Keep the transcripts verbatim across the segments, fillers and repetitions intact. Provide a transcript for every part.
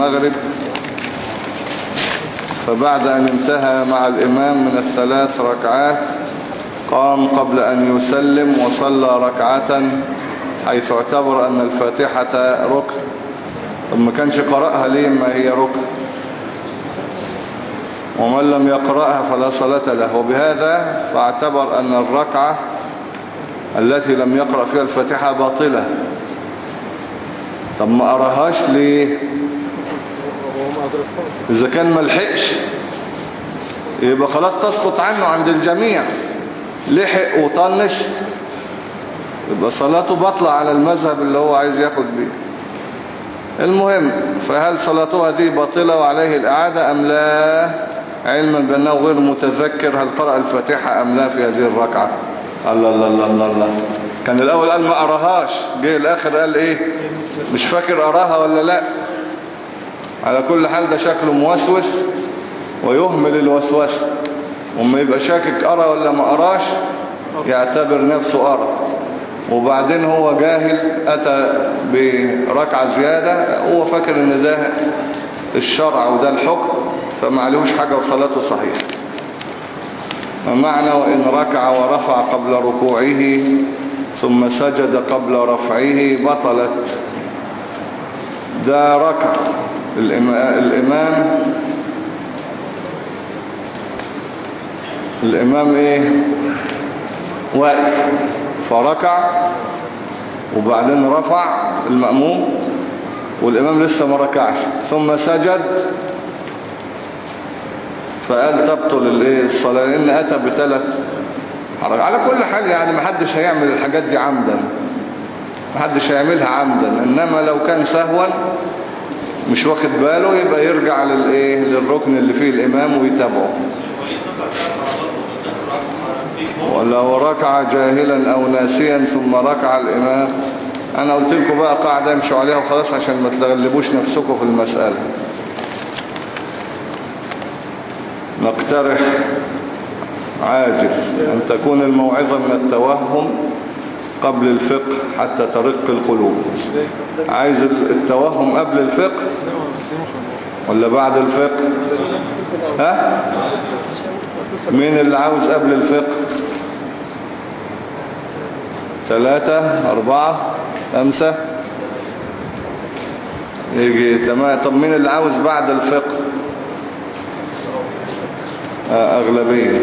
المغرب، فبعد أن انتهى مع الإمام من الثلاث ركعات قام قبل أن يسلم وصلى ركعة، حيث اعتبر أن الفاتحة ركن. طب ما كانش قرأها ليه ما هي ركن؟ ومن لم يقرأها فلا صلاة له. وبهذا فاعتبر أن الركعة التي لم يقرأ فيها الفاتحة باطلة. طب ما أراهاش ليه؟ إذا كان ملحقش يبقى خلاص تسقط عنه عند الجميع، لحق وطنش يبقى صلاته باطلة على المذهب اللي هو عايز ياخد بيه. المهم، فهل صلاته هذه باطلة وعليه الإعادة أم لا، علما بأنه غير متذكر هل قرأ الفاتحة أم لا في هذه الركعة؟ الله الله الله الله الله. كان الأول قال ما أراهاش، جه الآخر قال إيه مش فاكر أراها ولا لا. على كل حال ده شكله موسوس ويهمل الوسوسة، وما يبقى شاكك أرى ولا ما أراش يعتبر نفسه أرى، وبعدين هو جاهل أتى بركعة زيادة هو فاكر ان ده الشرع وده الحكم، فما عليهوش حاجة وصلاته صحيحة. ومعنى وإن ركع ورفع قبل ركوعه ثم سجد قبل رفعه بطلت. ده ركع الإمام الإمام إيه واقف فركع وبعدين رفع المأموم والإمام لسه ما ركعش ثم سجد، فقال تبطل الصلاة لأن أتى بثلاث حركات. على كل حال يعني ما حدش هيعمل الحاجات دي عمدا، ما حدش هيعملها عمدا، إنما لو كان سهوا مش واخد باله يبقى يرجع للإيه للركن اللي فيه الإمام ويتابعه. ولو ركع جاهلا أو ناسيا ثم ركع الإمام. أنا قلت لكم بقى قاعدة امشوا عليها وخلاص عشان ما تغلبوش نفسكم في المسألة. نقترح عاجل أن تكون الموعظة من التوهم قبل الفقه حتى ترق القلوب. عايز التوهم قبل الفقه ولا بعد الفقه؟ ها؟ مين اللي عاوز قبل الفقه؟ ثلاثة أربعة خمسة يجي تمام. طب مين اللي عاوز بعد الفقه؟ آه أغلبية.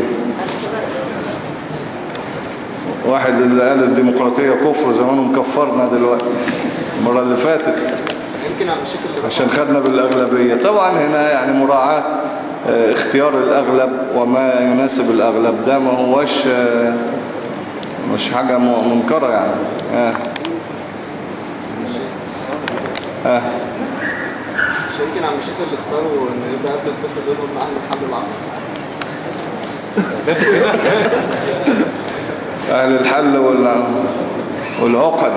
واحد اللي قال الديمقراطية كفر زمانه مكفرنا دلوقتي المرة اللي فاتت عشان خدنا بالأغلبية. طبعا هنا يعني مراعاة اه اختيار الأغلب وما يناسب الأغلب، ده ما هوش اه مش حاجة منكرة يعني. اه اه مش يمكن عم الشيخ اللي اختاروا ان يبقى قبل الفقه دول هم اهل الحل والعقد. اهل الحل والعقد.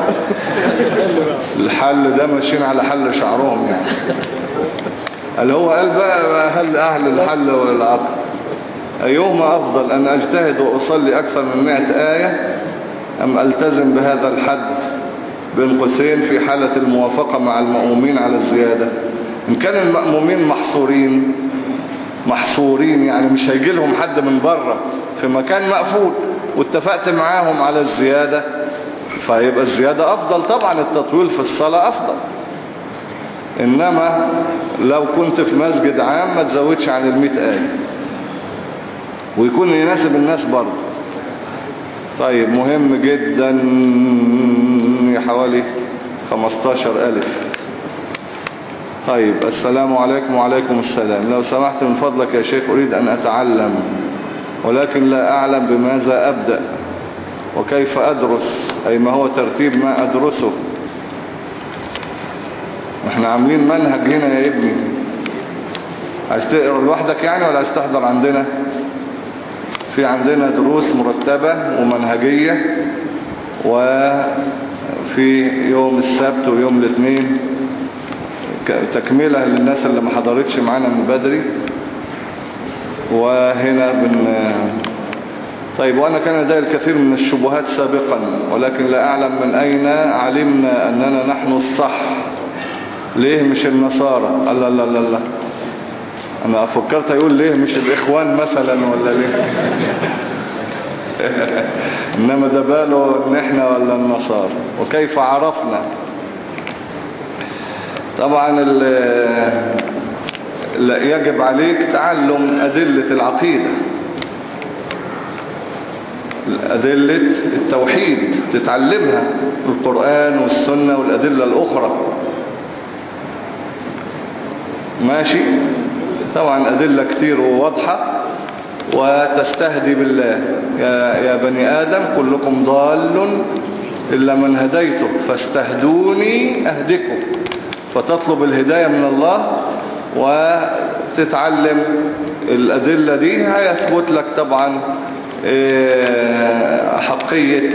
الحل ده ماشيين على حل شعرهم يعني. اللي هو قال بقى هل اهل الحل والعقد ايهما افضل، ان اجتهد واصلي اكثر من مئة آية ام التزم بهذا الحد بين قوسين في حالة الموافقة مع المأمومين على الزيادة؟ ان كان المأمومين محصورين محصورين يعني مش هيجي لهم حد من بره في مكان مقفول واتفقت معاهم على الزيادة، فيبقى الزيادة افضل. طبعا التطويل في الصلاة افضل، انما لو كنت في مسجد عام ما تزودش عن المئة آية ويكون يناسب الناس برضه. طيب مهم جدا، حوالي خمستاشر ألف. طيب السلام عليكم. وعليكم السلام. لو سمحت من فضلك يا شيخ أريد أن أتعلم ولكن لا أعلم بماذا أبدأ وكيف أدرس، أي ما هو ترتيب ما أدرسه. احنا عاملين منهج هنا يا ابني، عايز تقرأ لوحدك يعني ولا عايز تحضر عندنا؟ في عندنا دروس مرتبة ومنهجية، وفي يوم السبت ويوم الاثنين تكملة للناس اللي ما حضرتش معانا من بدري. وهنا بن طيب وأنا كان لدي الكثير من الشبهات سابقا ولكن لا أعلم من أين علمنا أننا نحن الصح ليه مش النصارى؟ الله الله الله الله، انا فكرت يقول ليه مش الاخوان مثلا ولا ليه. انما ده باله ان احنا ولا النصارى. وكيف عرفنا؟ طبعا يجب عليك تعلم أدلة العقيدة، أدلة التوحيد تتعلمها، القرآن والسنة والأدلة الأخرى. ماشي؟ طبعا أدلة كتير وواضحة. وتستهدي بالله، يا, يا بني آدم كلكم ضال إلا من هديته فاستهدوني أهدكم. فتطلب الهداية من الله وتتعلم الأدلة دي، هيثبت لك طبعا حقية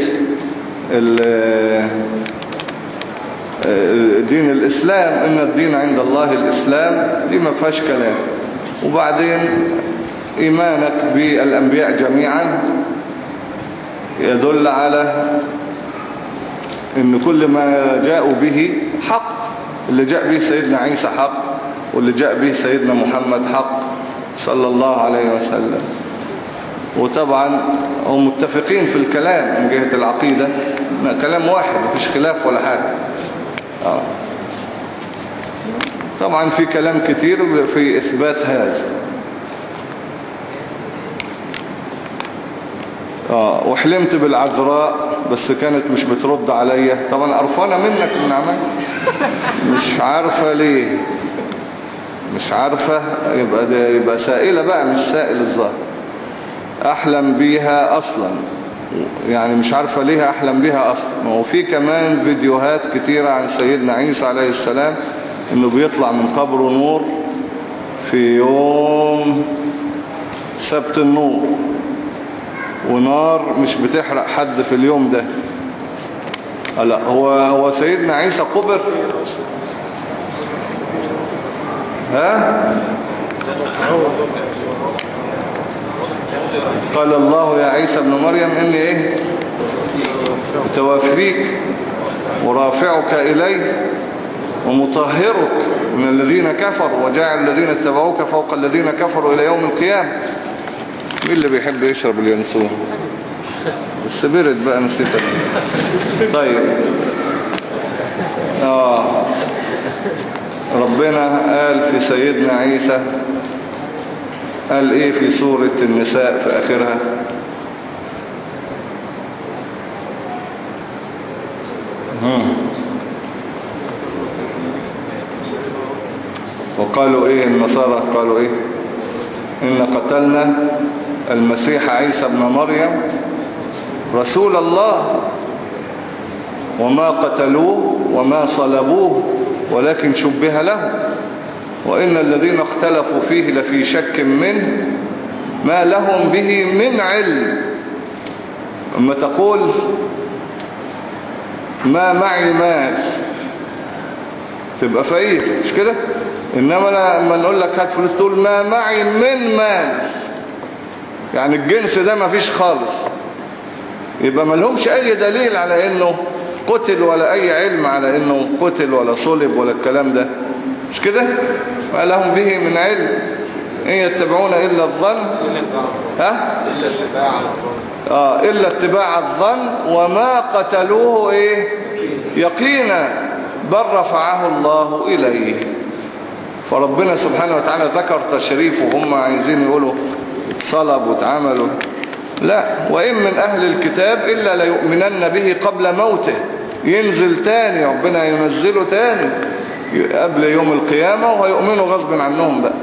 دين الإسلام، إن الدين عند الله الإسلام، دي ما فيهاش كلام. وبعدين إيمانك بالأنبياء جميعا يدل على إن كل ما جاءوا به حق. اللي جاء به سيدنا عيسى حق، واللي جاء به سيدنا محمد حق صلى الله عليه وسلم. وطبعا هم متفقين في الكلام من جهة العقيدة، كلام واحد مفيش خلاف ولا حاجة. آه. طبعا في كلام كتير في إثبات هذا. آه. وحلمت بالعذراء بس كانت مش بترد عليا، طبعا قرفانة منك من عمل، مش عارفة ليه، مش عارفة، يبقى, ده يبقى سائلة بقى مش سائل الظاهر. أحلم بيها أصلا، يعني مش عارفة ليه أحلم بيها أصلا. وفي كمان فيديوهات كتيرة عن سيدنا عيسى عليه السلام إنه بيطلع من قبره نور في يوم سبت النور، ونار مش بتحرق حد في اليوم ده. لا، هو هو سيدنا عيسى قبر؟ ها؟ قال الله يا عيسى ابن مريم إني إيه متوفيك ورافعك إلي ومطهرك من الذين كفروا وجاعل الذين اتبعوك فوق الذين كفروا إلى يوم القيامة. مين اللي بيحب يشرب اليانسون؟ بس برد بقى، نسيتك. طيب آه ربنا قال في سيدنا عيسى، قال ايه في سورة النساء في اخرها؟ هم. وقالوا ايه النصارى؟ قالوا ايه؟ إن قتلنا المسيح عيسى ابن مريم رسول الله وما قتلوه وما صلبوه ولكن شبه له وإن الذين اختلفوا فيه لفي شك منه ما لهم به من علم. أما تقول ما معي مال تبقى فقير، مش كده؟ إنما لما نقول لك هات فلوس تقول ما معي من مال، يعني الجنس ده ما فيش خالص. يبقى ما لهمش أي دليل على إنه قتل ولا أي علم على إنه قتل ولا صلب ولا الكلام ده، مش كده؟ ما لهم به من علم إن يتبعون إلا الظن. ها؟ إلا اتباع الظن. آه إلا اتباع الظن وما قتلوه إيه يقينا بل رفعه الله إليه. فربنا سبحانه وتعالى ذكر تشريف وهم عايزين يقولوا صلب واتعملوا. لا، وإن من أهل الكتاب إلا ليؤمنن به قبل موته، ينزل تاني، ربنا ينزله تاني قبل يوم القيامة وهيؤمنوا غصب عنهم بقى.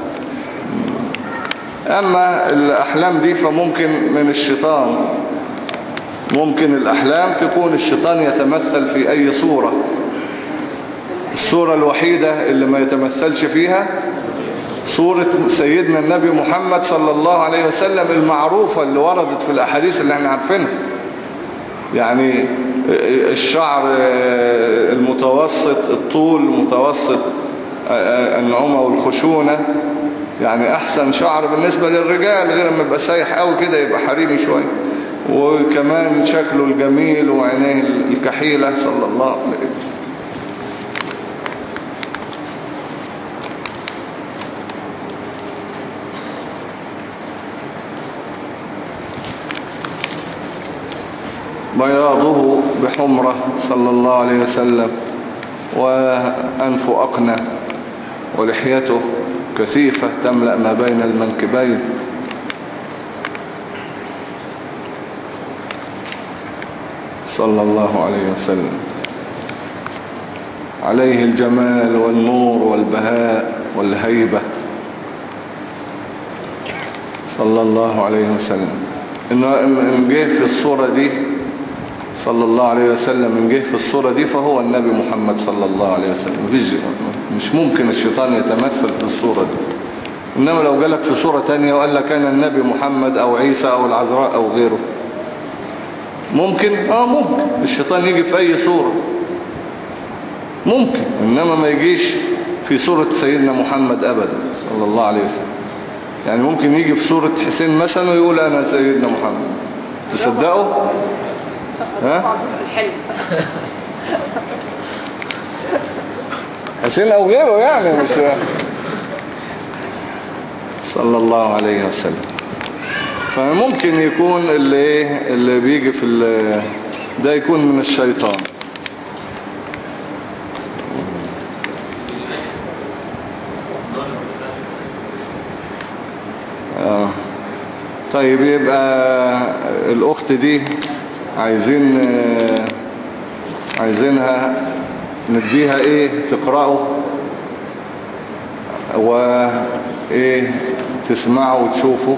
أما الأحلام دي فممكن من الشيطان، ممكن الأحلام تكون الشيطان يتمثل في أي صورة. الصورة الوحيدة اللي ما يتمثلش فيها صورة سيدنا النبي محمد صلى الله عليه وسلم المعروفة اللي وردت في الأحاديث اللي احنا عارفينها، يعني الشعر المتوسط الطول متوسط النعومة والخشونة، يعني أحسن شعر بالنسبة للرجال، غير لما يبقى سايح قوي كده يبقى حريمي شوية. وكمان شكله الجميل وعينيه الكحيلة صلى الله عليه وسلم. بياضه بحمرة صلى الله عليه وسلم، وأنف أقنى، ولحيته كثيفة تملأ ما بين المنكبين. صلى الله عليه وسلم. عليه الجمال والنور والبهاء والهيبة صلى الله عليه وسلم. إن جه في الصورة دي صلى الله عليه وسلم، إن جه في الصورة دي فهو النبي محمد صلى الله عليه وسلم. مش ممكن الشيطان يتمثل في الصورة دي. إنما لو جالك في صورة تانية وقال لك أنا النبي محمد أو عيسى أو العذراء أو غيره، ممكن؟ آه ممكن الشيطان يجي في أي صورة ممكن، إنما ما يجيش في صورة سيدنا محمد أبدا صلى الله عليه وسلم. يعني ممكن يجي في صورة حسين مثلا ويقول أنا سيدنا محمد، تصدقوا؟ ها؟ حسين أو غيره يعني، مش صلى الله عليه وسلم. فممكن يكون اللي اللي بيجي في ده يكون من الشيطان. آه. طيب يبقى الأخت دي عايزين آه عايزينها نديها ايه تقرأه وايه تسمعه وتشوفه.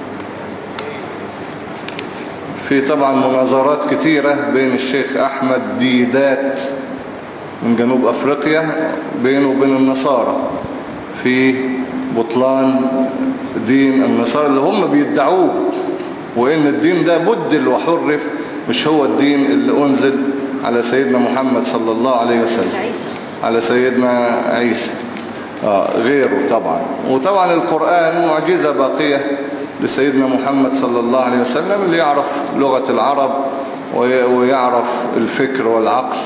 في طبعا مناظرات كتيرة بين الشيخ أحمد ديدات من جنوب أفريقيا بينه وبين النصارى في بطلان دين النصارى اللي هم بيدعوه، وإن الدين ده بدل وحرف، مش هو الدين اللي أنزل على سيدنا محمد صلى الله عليه وسلم، على سيدنا عيسى آه غيره طبعا. وطبعا القرآن معجزة باقية لسيدنا محمد صلى الله عليه وسلم، اللي يعرف لغة العرب ويعرف الفكر والعقل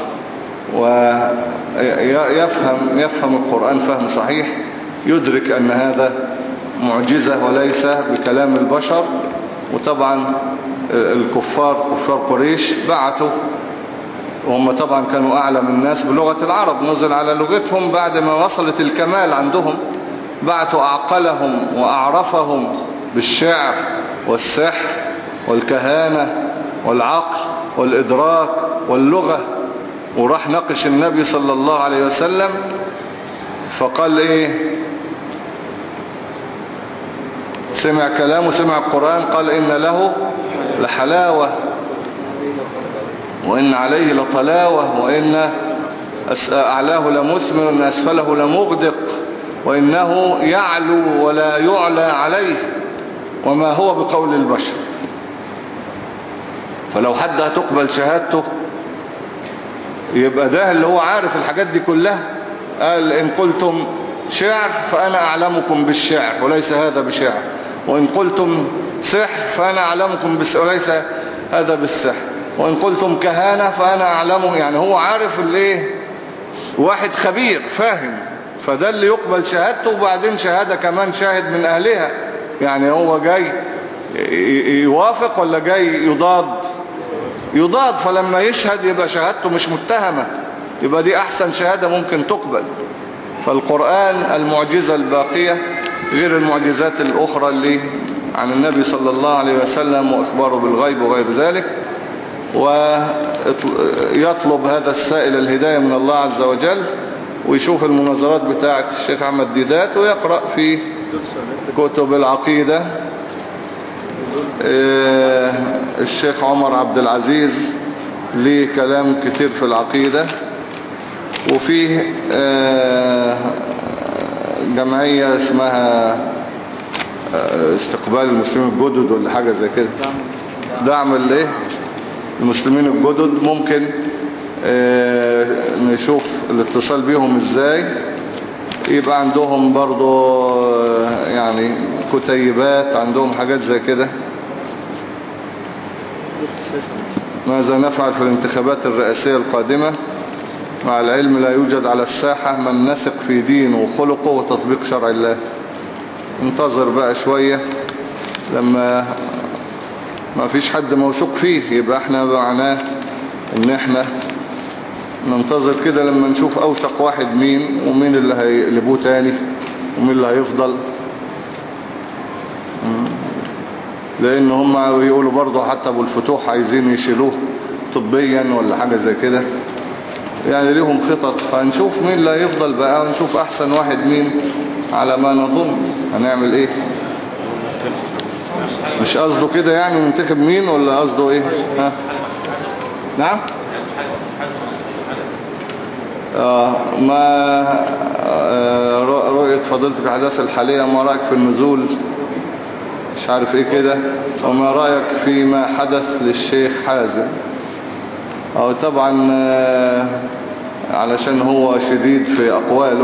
ويفهم يفهم القرآن فهم صحيح، يدرك أن هذا معجزة وليس بكلام البشر. وطبعا الكفار كفار قريش بعثوا، وهم طبعا كانوا أعلم الناس بلغة العرب، نزل على لغتهم بعد ما وصلت الكمال عندهم، بعثوا أعقلهم وأعرفهم بالشعر والسحر والكهانة والعقل والإدراك واللغة. وراح ناقش النبي صلى الله عليه وسلم فقال ايه، سمع كلامه سمع القرآن، قال إن له لحلاوة وإن عليه لطلاوة وإن أعلاه لمثمر وإن أسفله لمغدق وإنه يعلو ولا يعلى عليه وما هو بقول البشر. فلو حد هتقبل شهادته يبقى ده اللي هو عارف الحاجات دي كلها. قال إن قلتم شعر فأنا أعلمكم بالشعر وليس هذا بشعر، وإن قلتم سحر فأنا أعلمكم بس وليس هذا بالسحر، وإن قلتم كهانة فأنا أعلمه. يعني هو عارف الايه، واحد خبير فاهم، فده اللي يقبل شهادته. وبعدين شهادة كمان شاهد من أهلها، يعني هو جاي يوافق ولا جاي يضاد؟ يضاد. فلما يشهد يبقى شهادته مش متهمة، يبقى دي أحسن شهادة ممكن تقبل. فالقرآن المعجزة الباقية غير المعجزات الأخرى اللي عن النبي صلى الله عليه وسلم وإخباره بالغيب وغير ذلك. ويطلب هذا السائل الهداية من الله عز وجل، ويشوف المناظرات بتاعة الشيخ أحمد ديدات، ويقرأ في كتب العقيدة الشيخ عمر عبد العزيز ليه كلام كتير في العقيدة. وفيه جمعية اسمها استقبال المسلمين الجدد ولا حاجة زي كده، دعم الايه المسلمين الجدد. ممكن نشوف الاتصال بيهم ازاي. يبقى عندهم برضو يعني كتيبات، عندهم حاجات زي كده. ماذا نفعل في الانتخابات الرئاسية القادمة؟ مع العلم لا يوجد على الساحة من نثق في دينه وخلقه وتطبيق شرع الله. انتظر بقى شوية، لما ما فيش حد موثوق فيه يبقى احنا معناه ان احنا ننتظر كده لما نشوف اوثق واحد مين، ومين اللي هيقلبوه تاني، ومين اللي هيفضل. لان هم يقولوا برضه حتى ابو الفتوح عايزين يشيلوه طبيا ولا حاجة زي كده، يعني ليهم خطط. فنشوف مين اللي هيفضل بقى، ونشوف احسن واحد مين على ما نظن. هنعمل ايه؟ مش قصده كده يعني ننتخب مين، ولا قصده ايه؟ ها؟ نعم. آه ما آه رؤية فضيلتك الأحداث الحالية، ما رأيك في النزول مش عارف ايه كده، وما رأيك فيما حدث للشيخ حازم؟ أو طبعا آه علشان هو شديد في أقواله،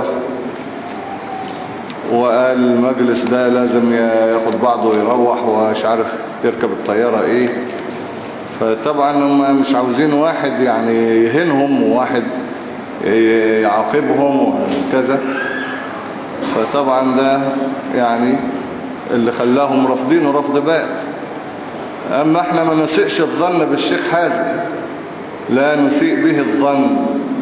وقال المجلس ده لازم ياخد بعضه ويروح، ومش عارف يركب الطيارة ايه. فطبعا هم مش عاوزين واحد يعني يهنهم، وواحد يعاقبهم وكذا. فطبعا ده يعني اللي خلاهم رافضينه رفض بات. اما احنا ما نسيئش الظن بالشيخ حازم، لا نسيء به الظن.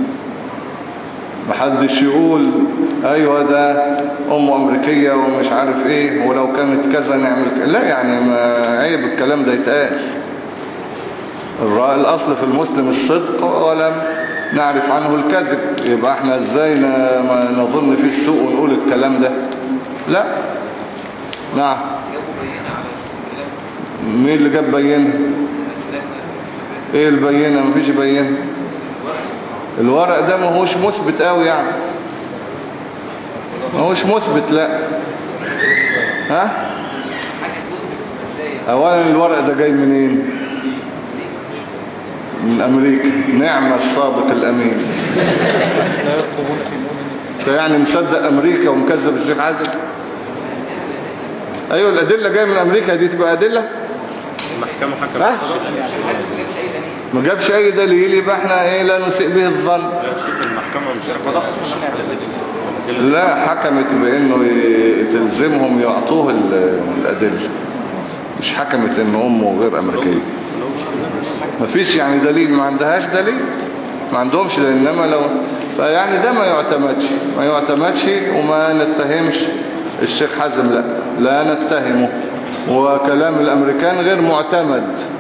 محدش يقول ايوه ده امه امريكية ومش عارف ايه، ولو كانت كذا نعمل كذا. لا يعني ما عيب الكلام ده يتقال. الاصل في المسلم الصدق، ولم نعرف عنه الكذب. يبقى احنا ازاي ما نظن فيه السوء ونقول الكلام ده؟ لا. نعم. مين اللي جاب بينه؟ ايه البينه؟ مفيش بينه. الورق ده ما هوش مثبت قوي يعني، ما هوش مثبت. لا. ها؟ اولا الورق ده جاي منين؟ من امريكا. نعم الصادق الامين. فيعني مصدق امريكا ومكذب الشيخ حازم؟ ايوه الادله جايه من امريكا، دي تبقى ادله؟ المحكمه حكمت ما جابش اي دليل، يبقى احنا ايه لا نسيء به الظن. المحكمه مش لا، حكمت بانه تلزمهم يعطوه الادله، مش حكمت ان امه غير امريكيه. ما فيش يعني دليل، ما عندهاش دليل، ما عندهمش دليل. انما لو فيعني ده ما يعتمدش، ما يعتمدش وما نتهمش الشيخ حازم. لا لا نتهمه، وكلام الامريكان غير معتمد.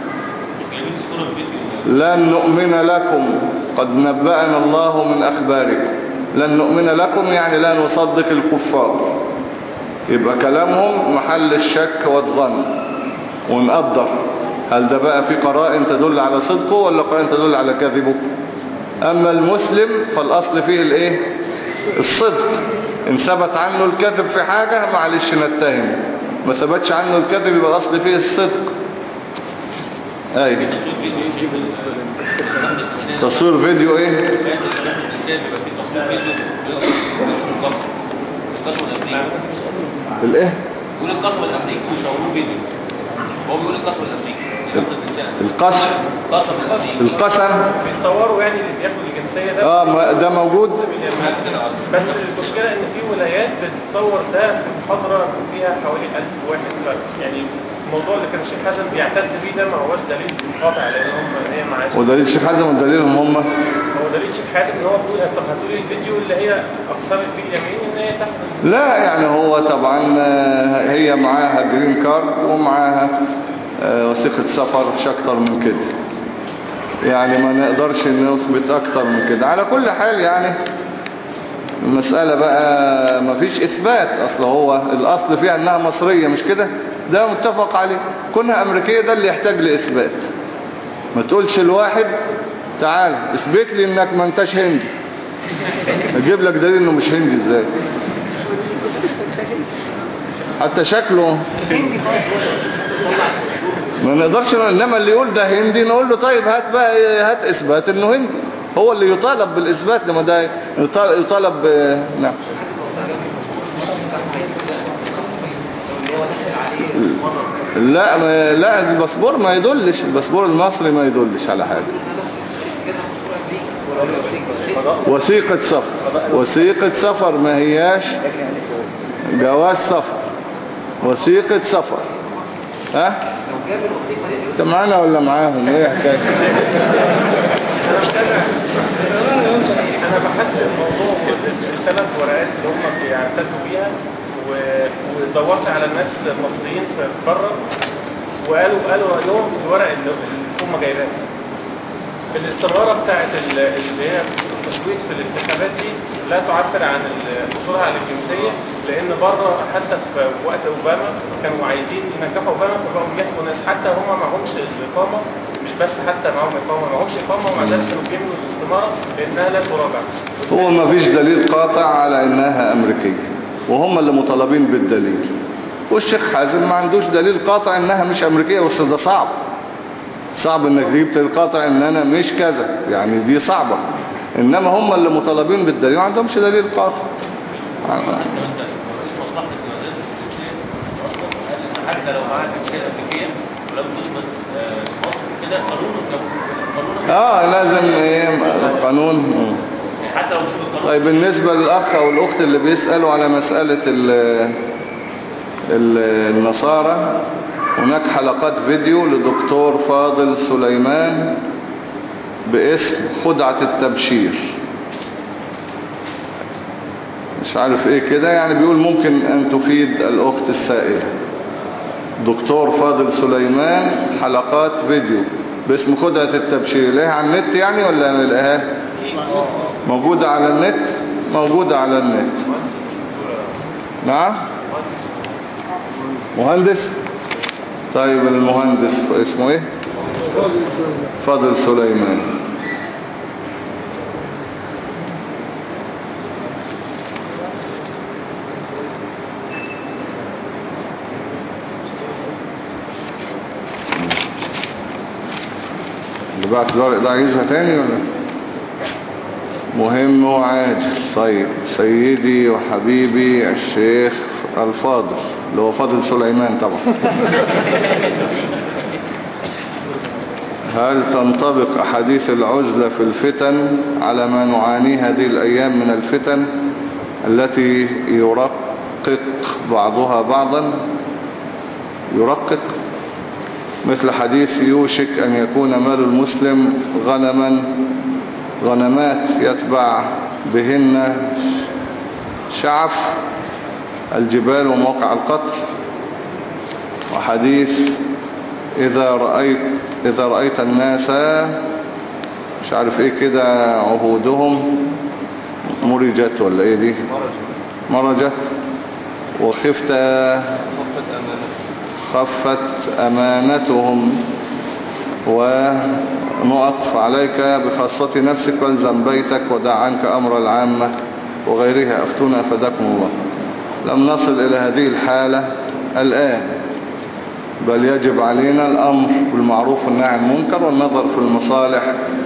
لن نؤمن لكم قد نبأنا الله من اخباركم. لن نؤمن لكم يعني لا نصدق الكفار. يبقى كلامهم محل الشك والظن، ونقدر هل ده بقى في قرائن تدل على صدقه ولا قرائن تدل على كذبه. اما المسلم فالاصل فيه الايه؟ الصدق. ان ثبت عنه الكذب في حاجة معلش نتهمه، ما ثبتش عنه الكذب يبقى الاصل فيه الصدق. اي تصوير فيديو ايه؟ الايه؟ يقول القصف الامريكي ويصوروه فيديو. هو بيقول القصف الامريكي. القصف القسم بيصوروا يعني اللي بياخد الجنسية ده. اه ده موجود. بس المشكلة ان في ولايات بتصور ده في محاضرة فيها حوالي ألف واحد. يعني الموضوع اللي كان الشيخ حازم بيعتز بيه ده ما هوش دليل قاطع، لان هم هي معاش. ودليل الشيخ حازم ودليلهم هم؟ هو دليل الشيخ حازم ان هو بيقول طب هاتوا لي الفيديو اللي هي اقسمت فيه اليمين ان هي تحت. لا يعني هو طبعا هي معاها جرين كارد ومعاها وثيقة سفر، مش اكتر من كده. يعني ما نقدرش نثبت اكتر من كده. على كل حال يعني المسألة بقى ما فيش اثبات. اصل هو الاصل فيها انها مصرية مش كده، ده متفق عليه. كونها امريكية ده اللي يحتاج لاثبات. ما تقولش الواحد تعال اثبت لي انك ما انتش هندي، اجيب لك دليل انه مش هندي ازاي؟ حتى شكله ما نقدرش. انما اللي يقول ده هندي نقول له طيب هات بقى هات اثبات انه هندي. هو اللي يطالب بالاثبات، لما ده يطالب ب... نعم. لا ما... لا الباسبور ما يدلش، الباسبور المصري ما يدلش على حاجة. وثيقة سفر، وثيقة سفر ما هياش جواز سفر، وثيقة سفر. ها انت معانا ولا معاهم؟ ايه حكاية؟ انا متابع، انا بحثت الموضوع والثلاث ورقات اللي هم بيعتدوا بيها و- ودورت على الناس المصريين في بره، وقالوا قالوا رايهم في الورق اللي اللي هم جايباه. الاستمارة بتاعت ال- اللي هي التصويت في الانتخابات دي لا تعبر عن ال- حصولها على الجنسية، لأن بره حتى في وقت أوباما كانوا عايزين ينجحوا أوباما فبقوا يحكوا ناس حتى هم معهمش الإقامة، مش بس حتى معهم إقامة، معهمش إقامة ومع ذلك كانوا بيملوا الاستمارة لأنها لا تراجع. هو ما فيش دليل قاطع على انها امريكية، وهم اللي مطالبين بالدليل. والشيخ حازم ما عندوش دليل قاطع انها مش امريكية، بس ده صعب صعب انك تجيب دليل قاطع ان انا مش كذا، يعني دي صعبة. انما هم اللي مطالبين بالدليل ما عندهمش دليل قاطع. حتى لو معاك جنسية أمريكية ولم تثبت آه، مصر كده قانون قانون اه لازم ايه القانون. يعني حتى لو مش القانون. طيب بالنسبة للأخ أو الأخت اللي بيسألوا على مسألة ال ال النصارى، هناك حلقات فيديو لدكتور فاضل سليمان باسم خدعة التبشير، مش عارف ايه كده، يعني بيقول ممكن ان تفيد الأخت السائلة. دكتور فاضل سليمان حلقات فيديو باسم خدعة التبشير، ليه على النت يعني ولا نلاقيها؟ موجودة على النت، موجودة على النت. نعم مهندس. طيب المهندس اسمه ايه؟ فاضل سليمان. اللي بعت الورق ده عايزها تاني ولا مهم وعاجل؟ طيب سيدي وحبيبي الشيخ الفاضل اللي هو فاضل سليمان طبعا، هل تنطبق أحاديث العزلة في الفتن على ما نعانيه هذه الأيام من الفتن التي يرقق بعضها بعضا؟ يرقق مثل حديث يوشك أن يكون مال المسلم غنما غنمات يتبع بهن شعف الجبال وموقع القطر، وحديث إذا رأيت إذا رأيت الناس مش عارف إيه كده عهودهم مرجت ولا إيه دي مرجت وخفت خفت أمانتهم ونقط فعليك بخاصة نفسك والزم بيتك ودع عنك أمر العامة وغيرها أفتونا فداكم الله. لم نصل إلى هذه الحالة الآن، بل يجب علينا الأمر بالمعروف والنهي عن المنكر والنظر في المصالح،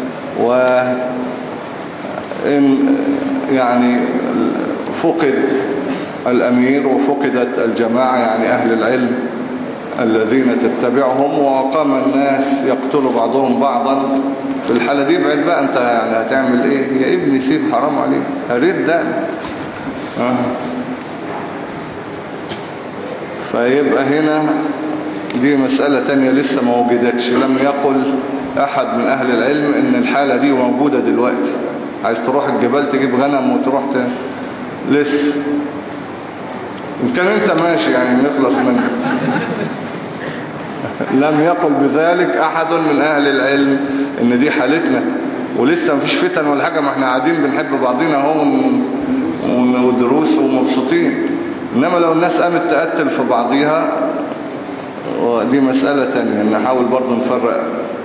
وإن يعني فقد الأمير وفقدت الجماعة يعني أهل العلم الذين تتبعهم وقام الناس يقتلوا بعضهم بعضا، في الحالة دي بعد بقى انت يعني هتعمل ايه؟ يا ابني سيب حرام عليك هريد ده. آه. فيبقى هنا دي مسألة تانية لسه ما وجدتش، لم يقل احد من اهل العلم ان الحالة دي موجودة دلوقتي. عايز تروح الجبال تجيب غنم وتروح ت... لسه إن كان انت ماشي يعني نخلص منه. لم يقل بذلك احد من اهل العلم ان دي حالتنا، ولسه مفيش فتن ولا حاجة، ما احنا قاعدين بنحب بعضنا اهو ودروس ومبسوطين. انما لو الناس قامت تقتل في بعضيها دي مسألة تانية، نحاول برضو نفرق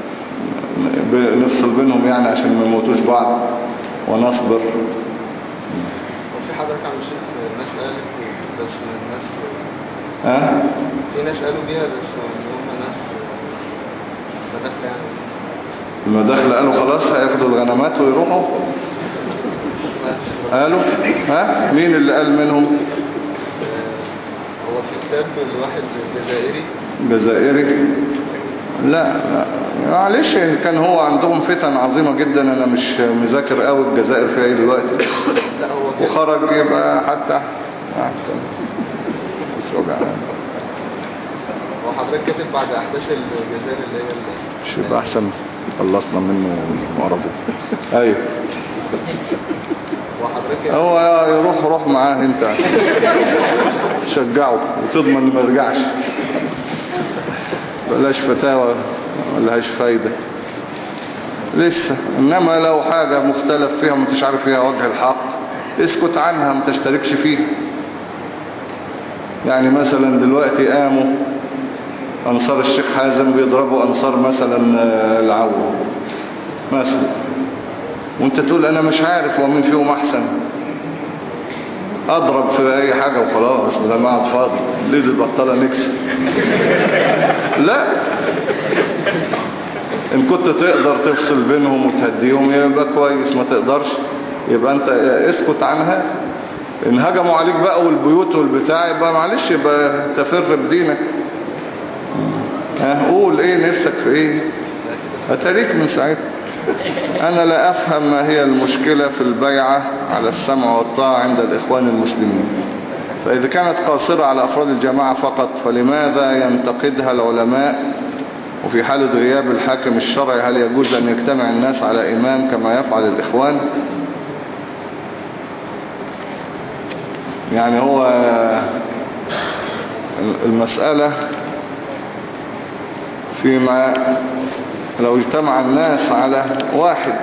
نفصل بينهم يعني عشان ما يموتوش بعض ونصبر. وفي حضرتك عم شيخ الناس قالت بس الناس ها؟ في ناس قالوا بيها بس هم ناس مداخلة يعني المداخلة قالوا خلاص هياخدوا الغنمات ويروحوا. قالوا ها؟ مين اللي قال منهم؟ هو في كتاب الواحد جزائري جزائري؟ لا لا معلش، كان هو عندهم فتن عظيمة جدا، انا مش مذاكر قوي الجزائر فيها ايه دلوقتي. لا هو كده وخرج يبقى حتى احسن مش وجع. هو حضرتك كاتب بعد احداث الجزائر اللي هي مش يبقى احسن خلصنا منه وعرفه. ايوه وحضرتك هو يروح روح معاه انت شجعه وتضمن ما يرجعش. بلاش فتاوى ملهاش فايدة لسه. انما لو حاجة مختلف فيها وما انتش عارف فيها وجه الحق اسكت عنها ما تشتركش فيها. يعني مثلا دلوقتي قاموا انصار الشيخ حازم بيضربوا انصار مثلا العو مثلا، وانت تقول انا مش عارف هو مين فيهم احسن، اضرب في اي حاجة وخلاص ده ما قاعد فاضي ليه دي البطالة نكسب. لا ان كنت تقدر تفصل بينهم وتهديهم يبقى كويس، ما تقدرش يبقى انت اسكت عنها. ان هجموا عليك بقى والبيوت والبتاع يبقى معلش يبقى تفر بدينك. ها قول ايه نفسك في ايه هتريك من ساعتها. انا لا افهم ما هي المشكلة في البيعة على السمع والطاعة عند الاخوان المسلمين، فاذا كانت قاصرة على افراد الجماعة فقط فلماذا ينتقدها العلماء؟ وفي حالة غياب الحاكم الشرعي هل يجوز ان يجتمع الناس على امام كما يفعل الاخوان؟ يعني هو المسألة فيما لو اجتمع الناس على واحد،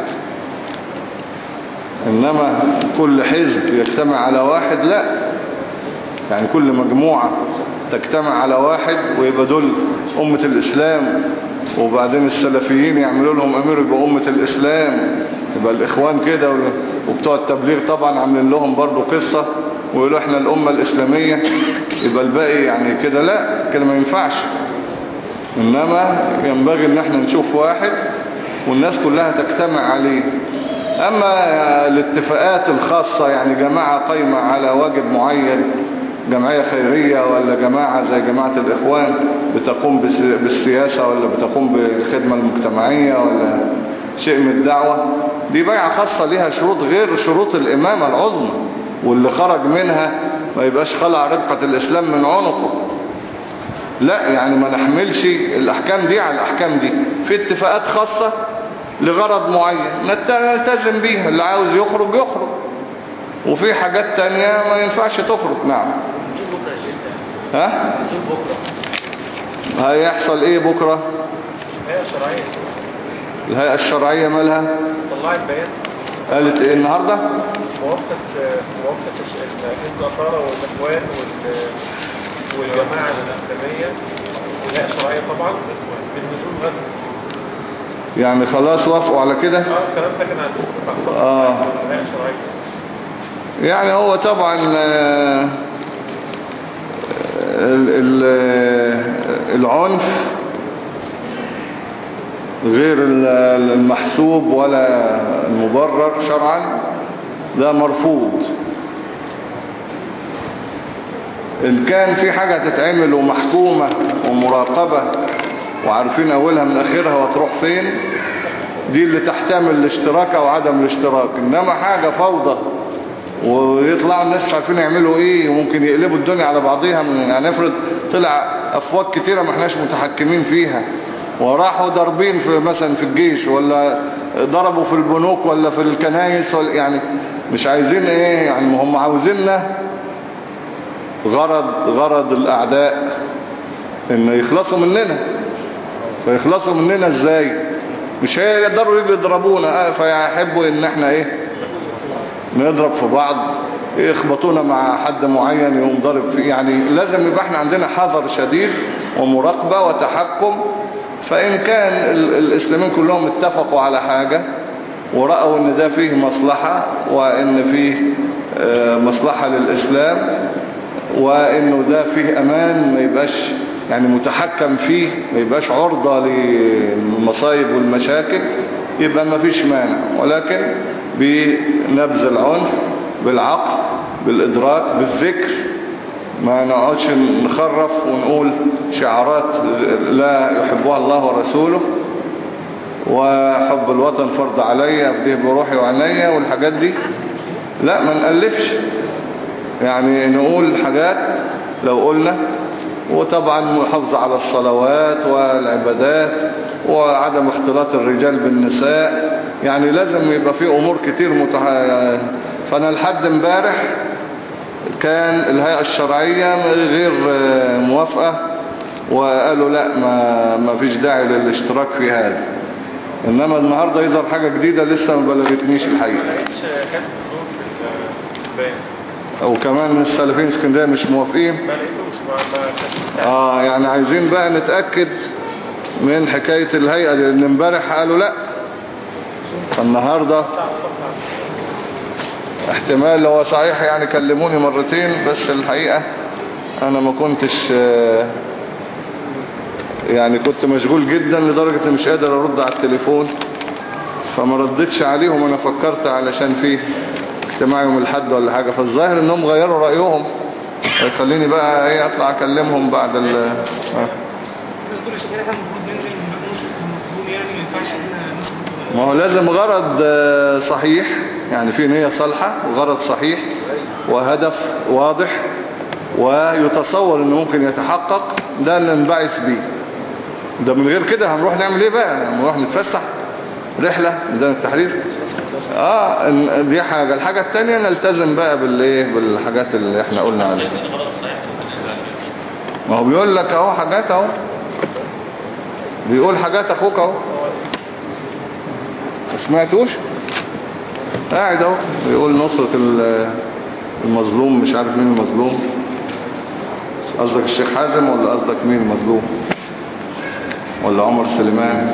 انما كل حزب يجتمع على واحد لا. يعني كل مجموعة تجتمع على واحد ويبقى دول أمة الإسلام، وبعدين السلفيين يعملوا لهم أمير يبقى أمة الإسلام، يبقى الإخوان كده، وبتوع التبليغ طبعا عاملين لهم برضو قصة ويقولوا احنا الأمة الإسلامية، يبقى الباقي يعني كده لا، كده ما ينفعش. إنما ينبغي ان احنا نشوف واحد والناس كلها تجتمع عليه. اما الاتفاقات الخاصة يعني جماعة قايمة على واجب معين، جمعية خيرية ولا جماعة زي جماعة الإخوان بتقوم بالسياسة ولا بتقوم بالخدمة المجتمعية ولا شيء من الدعوة، دي بيعة خاصة ليها شروط غير شروط الإمامة العظمى، واللي خرج منها ما يبقاش خلع ربقة الإسلام من عنقه. لا يعني ما نحملش الأحكام دي على الأحكام دي. في اتفاقات خاصة لغرض معين نلتزم بيها، اللي عاوز يخرج يخرج، وفي حاجات تانية ما ينفعش تخرج. نعم. ها؟ هيحصل ايه بكرة؟ الهيئة الشرعية. الهيئة الشرعية مالها؟ طلعت بيان. قالت ايه النهاردة؟ موافقة موافقة الأثارة والإخوان والجماعة الإسلامية والهيئة الشرعية طبعا بالنزول غدا. يعني خلاص وافقوا على كده؟ اه الكلام ده كان عن اه الهيئة الشرعية. يعني هو طبعا العنف غير المحسوب ولا المبرر شرعا ده مرفوض. إن كان في حاجة تتعمل ومحكومة ومراقبة وعارفين أولها من آخرها وتروح فين، دي اللي تحتمل الاشتراك أو عدم الاشتراك. إنما حاجة فوضى ويطلعوا الناس مش عارفين يعملوا ايه وممكن يقلبوا الدنيا على بعضيها، من يعني افرض طلع افواج كتيرة ما احناش متحكمين فيها وراحوا ضاربين في مثلا في الجيش ولا ضربوا في البنوك ولا في الكنايس ولا يعني مش عايزين ايه يعني، هم عاوزيننا غرض غرض الاعداء ان يخلصوا مننا. فيخلصوا مننا ازاي؟ مش هيقدروا يجوا يضربونا، فيحبوا ان احنا ايه نضرب في بعض، يخبطونا مع حد معين يقوم ضرب فيه. يعني لازم يبقى احنا عندنا حذر شديد ومراقبة وتحكم. فإن كان الإسلاميين كلهم اتفقوا على حاجة ورأوا ان ده فيه مصلحة وان فيه مصلحة للإسلام وانه ده فيه امان ما يبقاش يعني متحكم فيه، ما يبقاش عرضة للمصايب والمشاكل، يبقى ما فيش مانع. ولكن بنبذ العنف بالعقل بالإدراك بالذكر، ما نقعدش نخرف ونقول شعارات لا يحبها الله ورسوله وحب الوطن فرض عليا أفديه بروحي وعينيا والحاجات دي. لا ما نألفش، يعني نقول حاجات لو قلنا، وطبعا محافظة على الصلوات والعبادات وعدم اختلاط الرجال بالنساء، يعني لازم يبقى في امور كتير متح... فانا لحد امبارح كان الهيئة الشرعية غير موافقة وقالوا لا ما, ما فيش داعي للاشتراك في هذا. انما النهاردة يظهر حاجة جديدة لسه ما بلغتنيش الحقيقة. وكمان السلفيين اسكندرية مش موافقين. اه يعني عايزين بقى نتأكد من حكاية الهيئة، لان امبارح قالوا لا، فالنهاردة احتمال هو صحيح يعني كلموني مرتين، بس الحقيقة انا ما كنتش يعني كنت مشغول جدا لدرجة مش قادر ارد على التليفون، فما ردتش عليهم. انا فكرت علشان فيه اجتماع يوم الحد ولا حاجة، فالظاهر انهم غيروا رأيهم، خليني بقى ايه اطلع اكلمهم بعد ال آه. ما هو لازم غرض صحيح، يعني في نية صالحة وغرض صحيح وهدف واضح ويتصور انه ممكن يتحقق، ده اللي نبعث بيه. ده من غير كده هنروح نعمل ايه بقى؟ هنروح نتفسح رحلة ميدان التحرير؟ اه دي حاجة. الحاجة التانية نلتزم بقى بالايه بالحاجات اللي احنا قلنا عليها. ما هو بيقول لك اهو حاجات اهو، بيقول حاجات اخوك اهو، ما سمعتوش؟ قاعد اهو بيقول نصرة المظلوم، مش عارف مين المظلوم، قصدك الشيخ حازم ولا قصدك مين المظلوم ولا عمر سليمان؟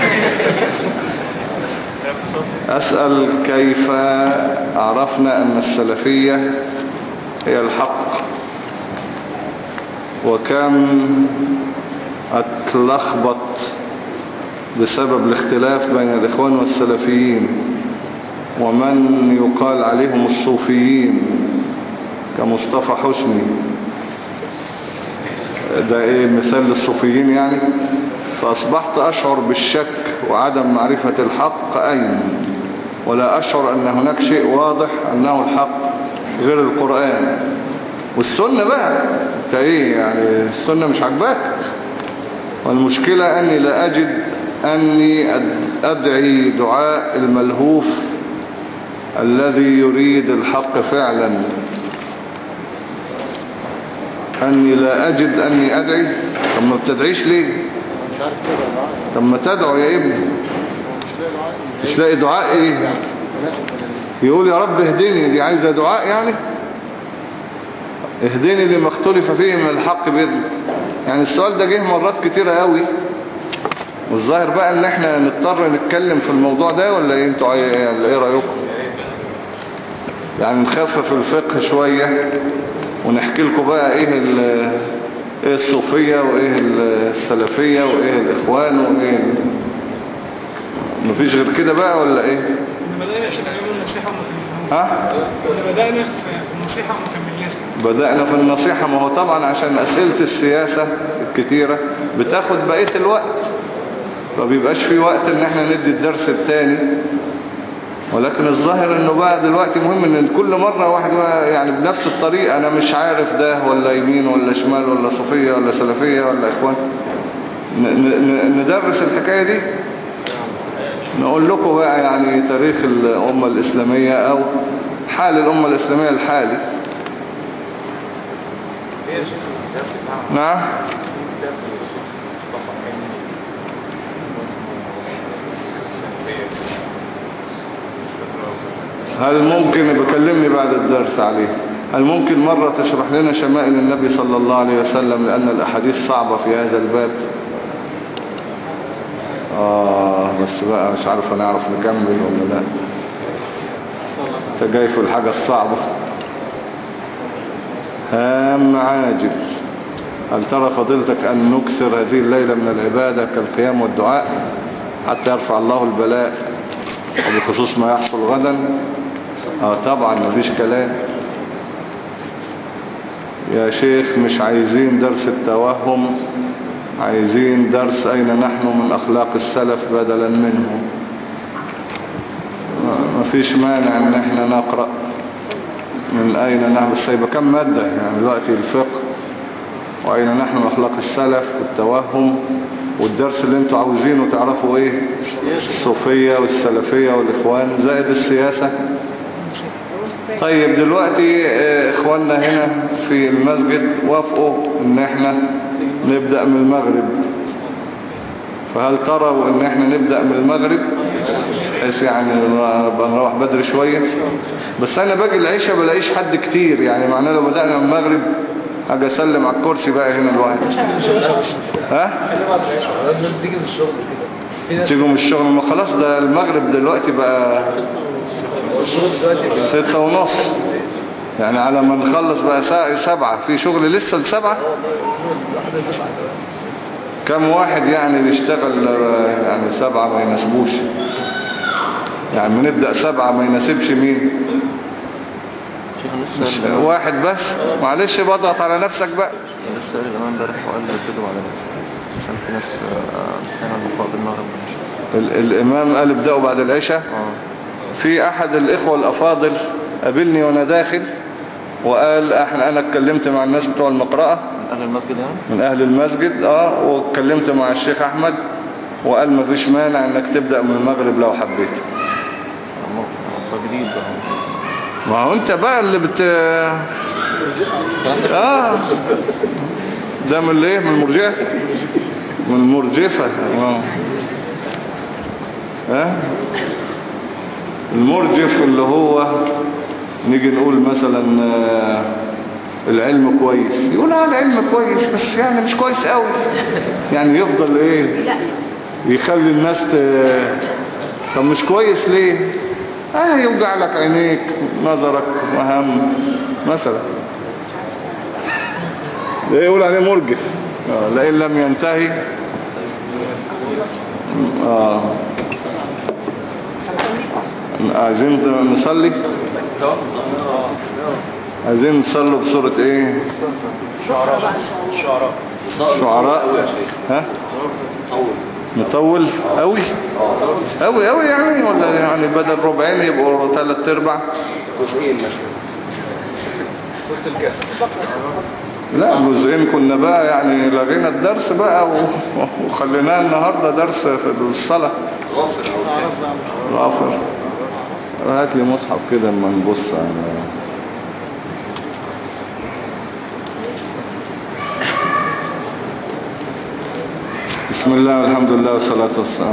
أسأل كيف عرفنا أن السلفية هي الحق، وكم اتلخبط بسبب الاختلاف بين الإخوان والسلفيين، ومن يقال عليهم الصوفيين كمصطفى حسني، ده ايه مثال للصوفيين يعني. فأصبحت أشعر بالشك وعدم معرفة الحق أين، ولا أشعر أن هناك شيء واضح أنه الحق غير القرآن والسنة. بقى انت ايه يعني السنة مش عجباك؟ والمشكلة أني لا أجد أني أدعي دعاء الملهوف الذي يريد الحق فعلا، أني لا أجد أني أدعي. طب ما بتدعيش ليه؟ طب ما تدعو يا ابني. مش لاقي دعاء ايه؟ يقول يا رب اهدني، دي عايزة دعاء يعني؟ اهدني لما اختلف فيه من الحق بإذن. يعني السؤال ده جه مرات كتيرة قوي، والظاهر بقى ان احنا نضطر نتكلم في الموضوع ده، ولا ايه انتوا ايه رأيكم؟ يعني نخفف الفقه شوية ونحكي لكم بقى ايه ايه الصوفية وايه السلفية وايه الاخوان وايه ال... مفيش غير كده بقى ولا ايه؟ بدأنا عشان نعمل النصيحة وما ها؟ بدأنا في النصيحة وما كملناش. بدأنا في النصيحة، ما هو طبعا عشان أسئلة السياسة الكتيرة بتاخد بقية الوقت، فبيبقاش في وقت ان احنا ندي الدرس التاني. ولكن الظاهر انه بقى دلوقتي مهم ان كل مرة واحد يعني بنفس الطريقة، انا مش عارف ده ولا يمين ولا شمال ولا صوفية ولا سلفية ولا اخوان، ندرس الحكاية دي، نقول لكم بقى يعني تاريخ الأمة الإسلامية أو حال الأمة الإسلامية الحالي. نعم. هل ممكن بكلمني بعد الدرس عليه، هل ممكن مرة تشرح لنا شمائل النبي صلى الله عليه وسلم، لأن الأحاديث صعبة في هذا الباب؟ آه بس بقى مش عارف هنعرف نكمل ولا لا، انت جاي في الحاجة الصعبة. هام عاجل، هل ترى فضيلتك أن نكثر هذه الليلة من العبادة كالقيام والدعاء حتى يرفع الله البلاء وبخصوص ما يحصل غدا؟ آه طبعا مفيش كلام يا شيخ، مش عايزين درس التوهم، عايزين درس أين نحن من أخلاق السلف بدلا منه. مفيش مانع ان احنا نقرأ من أين نحن، بس يبقى كم مادة يعني دلوقتي؟ الفقه وأين نحن من أخلاق السلف والتوهم والدرس اللي انتوا عاوزينه تعرفوا ايه؟ الصوفية والسلفية والاخوان زائد السياسة. طيب دلوقتي اخواننا هنا في المسجد وافقوا ان احنا نبدأ من المغرب، فهل تروا ان احنا نبدأ من المغرب بحيث يعني نروح بدري شوية؟ بس انا باجي العشاء بلاقيش حد كتير، يعني معناه لو بدأنا من المغرب هاجي اسلم على الكرسي بقى هنا الواحد. ها؟ الناس تيجي من الشغل كده. تيجوا من الشغل؟ ما خلاص ده المغرب دلوقتي بقى ستة ونص، يعني على ما نخلص بقى ساعة سبعة. في شغل لسه لسبعة؟ كم واحد يعني بيشتغل يعني سبعة ما يناسبوش؟ يعني بنبدأ سبعة ما يناسبش مين؟ مش واحد بس؟ معلش بضغط على نفسك بقى. لسه قال الأمام امبارح وقال ابتدوا على نفسك عشان في ناس كانوا اللقاء بالمغرب والعشاء. الإمام قال ابدأوا بعد العشاء. في أحد الإخوة الأفاضل قابلني وأنا داخل وقال احنا انا اتكلمت مع الناس بتوع المقرأة من أهل المسجد يعني؟ من أهل المسجد اه واتكلمت مع الشيخ أحمد وقال ما فيش مانع انك تبدأ من المغرب لو حبيت. جديد بقى. ما هو انت بقى اللي بت اه ده من الايه؟ من المرجئة؟ من المرجفة. اه ها المرجف اللي هو نيجي نقول مثلا العلم كويس، يقول اه العلم كويس بس يعني مش كويس قوي، يعني يفضل ايه يخلي الناس ت... طب مش كويس ليه؟ اه يوجع لك عينيك نظرك مهم مثلا، ده يقول عليه مرجف. آه لئن لم ينتهي اه عايزين نصلي، عايزين نصلوا بصورة ايه؟ شعراء شعراء شعراء. ها نطول قوي قوي قوي يعني، ولا يعني بدل ربعين يبقوا ثلاث ارباع؟ جزئين مثلا صوت الكهف. لا جزئين كنا بقى يعني لغينا الدرس بقى وخليناه النهاردة درس في الصلاة. غفر او غفر. هات لي مصحف كده اما نبص على بسم الله والحمد لله والصلاة والسلام